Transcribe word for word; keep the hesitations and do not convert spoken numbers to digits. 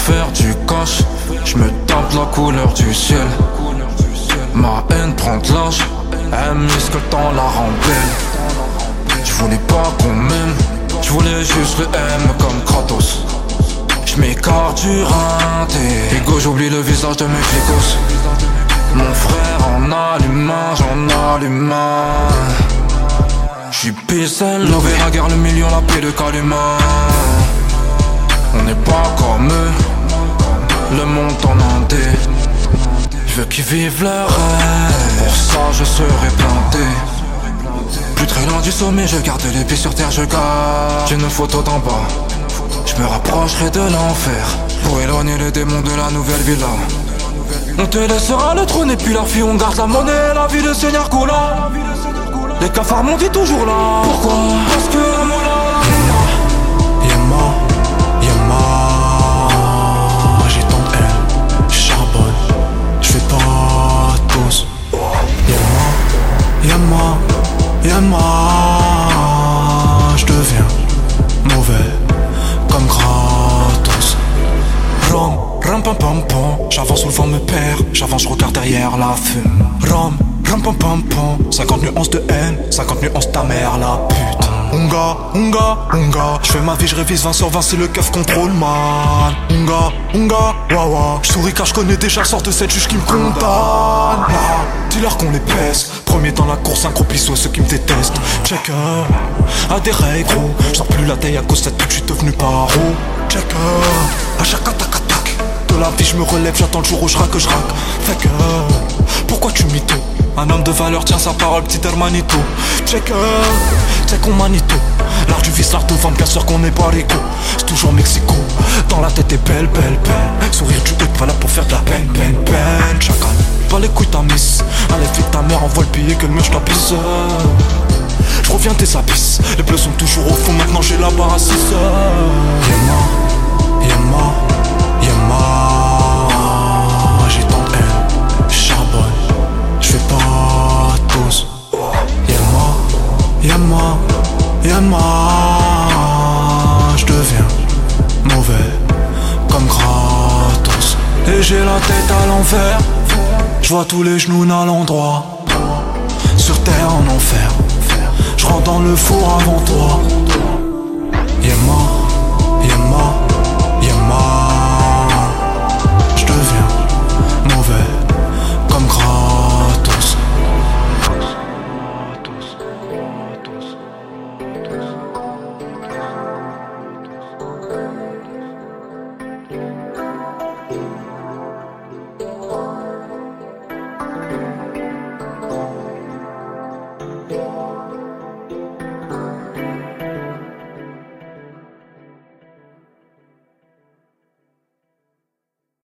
faire du cash, je me tape la couleur du ciel. Ma haine prend de l'âge, elle mise que le temps la rend belle. Je voulais pas qu'on m'aime, je voulais juste le M comme Kratos. J'm'écarte du rinté, Ego j'oublie le visage de mes flicos. Mon frère en allume un, j'en allume un. J'suis pissel, lové la guerre, le million, la paix de Kalima. On n'est pas comme eux, le monde en indé. Je veux qu'ils vivent leur rêve, pour ça je serai planté. Plus très loin du sommet, je garde les pieds sur terre, je garde une photo d'en bas. Je me rapprocherai de l'enfer, pour éloigner les démons de la nouvelle villa. On te laissera le trône et puis leur fille, on garde la monnaie, la vie de Seigneur coulant. Les cafards m'ont dit toujours là. Pourquoi? Parce que la moula. Yama, Yama, j'ai tant de haine, j'charbonne, j'fais pas de pause. Yama, Yama, Yama, j'deviens mauvais comme Kratos. Rom, ram pam pam pam, j'avance où le vent me perd, j'avance, je regarde derrière la fume. Rom, ram pam pam pam, cinquante nuances de haine, cinquante nuances ta mère la pute. Unga, Unga, Unga, j'fais ma vie, j'révise vingt sur vingt, c'est le keuf contrôle man. Unga, Unga, wawa, j'souris car j'connais déjà le sort de cette juge qui me condamne. Nah, dis-leur qu'on les pèse, premier dans la course, un gros pissou, ceux qui me détestent. Checker, à des règles gros, j'sors plus la taille à cause de cette pute, j'suis devenu paro. Checker, à chaque attaque attaque de la vie je me relève, j'attends le jour où je raque, je raque. Fait que, pourquoi tu mytho? Un homme de valeur tient sa parole, petit hermanito. Check, check on manito. L'art du vice, l'art de vendre, bien sûr qu'on n'est pas rico. C'est toujours Mexico, dans la tête est belle, belle, belle. Sourire du haut, pas là pour faire de la peine, peine, peine. Chacal, pas les couilles ta miss. Allez vite ta mère, envoie le billet que le mur je t'apisse. Je reviens tes abysses, les bleus sont toujours au fond, maintenant j'ai la barre à six heures. Yama, Yama, Yama, j'ai tant de haine, charbonne, j'fais pas de pause. Yama, Yama, Yama, j'deviens mauvais comme Kratos. Et j'ai la tête à l'envers, j'vois tous les genoux à l'endroit. Sur terre en enfer, j'rentre dans le four avant toi. Yama, Yama,